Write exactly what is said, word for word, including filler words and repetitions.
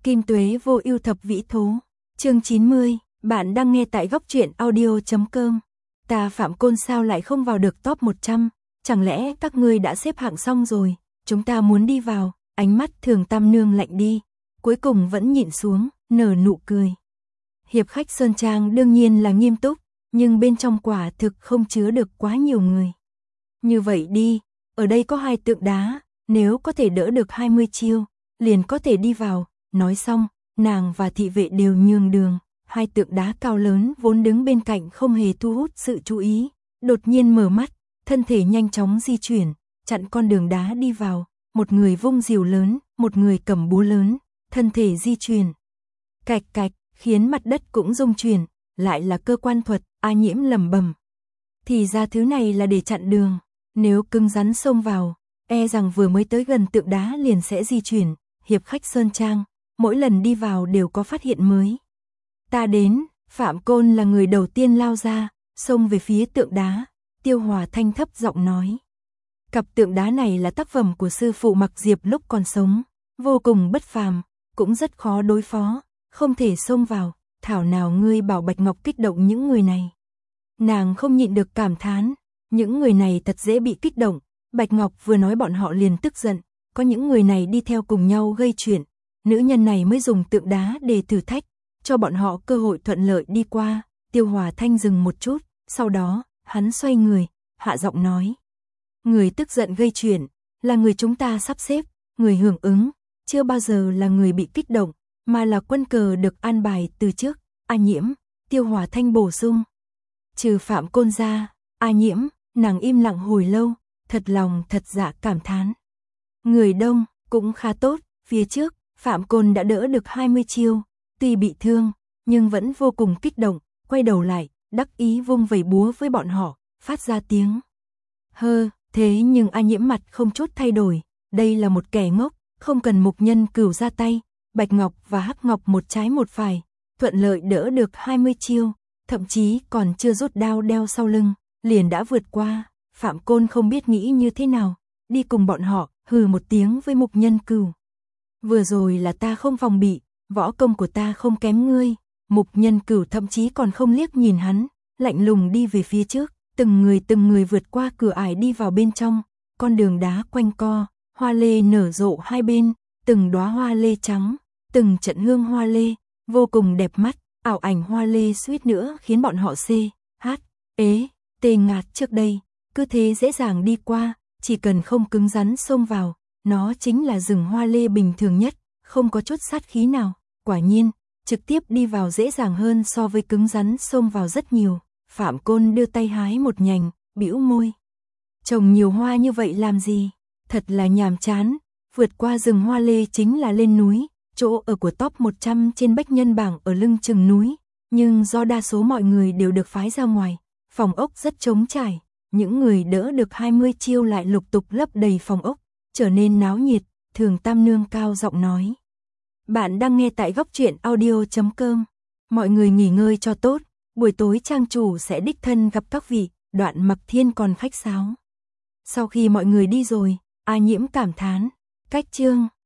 Kim Tuế vô ưu thập vĩ thố. Chương chín mươi, bạn đang nghe tại góc truyện audio chấm com. Ta Phạm Côn sao lại không vào được top một trăm? Chẳng lẽ các ngươi đã xếp hạng xong rồi? Chúng ta muốn đi vào. Ánh mắt Thường Tam Nương lạnh đi, cuối cùng vẫn nhịn xuống, nở nụ cười. Hiệp khách Sơn Trang đương nhiên là nghiêm túc, nhưng bên trong quả thực không chứa được quá nhiều người. Như vậy đi, ở đây có hai tượng đá, nếu có thể đỡ được hai mươi chiêu, liền có thể đi vào. Nói xong, nàng và thị vệ đều nhường đường. Hai tượng đá cao lớn vốn đứng bên cạnh không hề thu hút sự chú ý, đột nhiên mở mắt, thân thể nhanh chóng di chuyển, chặn con đường đá đi vào. Một người vung diều lớn, một người cầm búa lớn, thân thể di chuyển. Cạch cạch, khiến mặt đất cũng rung chuyển, lại là cơ quan thuật. A Nhiễm lẩm bẩm. Thì ra thứ này là để chặn đường, nếu cứng rắn xông vào, e rằng vừa mới tới gần tượng đá liền sẽ di chuyển. Hiệp khách Sơn Trang, mỗi lần đi vào đều có phát hiện mới. Ta đến, Phạm Côn là người đầu tiên lao ra, xông về phía tượng đá. Tiêu Hòa Thanh thấp giọng nói. Cặp tượng đá này là tác phẩm của sư phụ Mặc Diệp lúc còn sống, vô cùng bất phàm, cũng rất khó đối phó, không thể xông vào. Thảo nào ngươi bảo Bạch Ngọc kích động những người này. Nàng không nhịn được cảm thán, những người này thật dễ bị kích động. Bạch Ngọc vừa nói bọn họ liền tức giận, có những người này đi theo cùng nhau gây chuyện, nữ nhân này mới dùng tượng đá để thử thách, cho bọn họ cơ hội thuận lợi đi qua. Tiêu Hòa Thanh dừng một chút, sau đó, hắn xoay người, hạ giọng nói. Người tức giận gây chuyện, là người chúng ta sắp xếp, người hưởng ứng, chưa bao giờ là người bị kích động, mà là quân cờ được an bài từ trước. A Nhiễm, Tiêu Hòa Thanh bổ sung. Trừ Phạm Côn ra, A Nhiễm, nàng im lặng hồi lâu, thật lòng thật dạ cảm thán. Người đông, cũng khá tốt, phía trước, Phạm Côn đã đỡ được hai mươi chiêu, tuy bị thương, nhưng vẫn vô cùng kích động, quay đầu lại, đắc ý vung vẩy búa với bọn họ, phát ra tiếng. Hơ, thế nhưng A Nhiễm mặt không chút thay đổi, đây là một kẻ ngốc, không cần Mục Nhân Cửu ra tay, Bạch Ngọc và Hắc Ngọc một trái một phải, thuận lợi đỡ được hai mươi chiêu, thậm chí còn chưa rút đao đeo sau lưng, liền đã vượt qua. Phạm Côn không biết nghĩ như thế nào, đi cùng bọn họ, hừ một tiếng với Mục Nhân Cửu. Vừa rồi là ta không phòng bị, võ công của ta không kém ngươi. Mục Nhân Cửu thậm chí còn không liếc nhìn hắn, lạnh lùng đi về phía trước, từng người từng người vượt qua cửa ải đi vào bên trong, con đường đá quanh co, hoa lê nở rộ hai bên, từng đóa hoa lê trắng, từng trận hương hoa lê, vô cùng đẹp mắt, ảo ảnh hoa lê suýt nữa khiến bọn họ xê, hát, ế, tê ngạt trước đây, cứ thế dễ dàng đi qua, chỉ cần không cứng rắn xông vào, nó chính là rừng hoa lê bình thường nhất, không có chút sát khí nào. Quả nhiên, trực tiếp đi vào dễ dàng hơn so với cứng rắn xông vào rất nhiều. Phạm Côn đưa tay hái một nhành, bĩu môi. Trồng nhiều hoa như vậy làm gì? Thật là nhàm chán, vượt qua rừng hoa lê chính là lên núi, chỗ ở của top một trăm trên bách nhân bảng ở lưng chừng núi, nhưng do đa số mọi người đều được phái ra ngoài, phòng ốc rất trống trải, những người đỡ được hai mươi chiêu lại lục tục lấp đầy phòng ốc, trở nên náo nhiệt. Thường Tam Nương cao giọng nói. Bạn đang nghe tại góc truyện audio chấm com. Mọi người nghỉ ngơi cho tốt, buổi tối trang chủ sẽ đích thân gặp các vị. Đoạn Mặc Thiên còn khách sáo. Sau khi mọi người đi rồi, A Nhiễm cảm thán, cách chương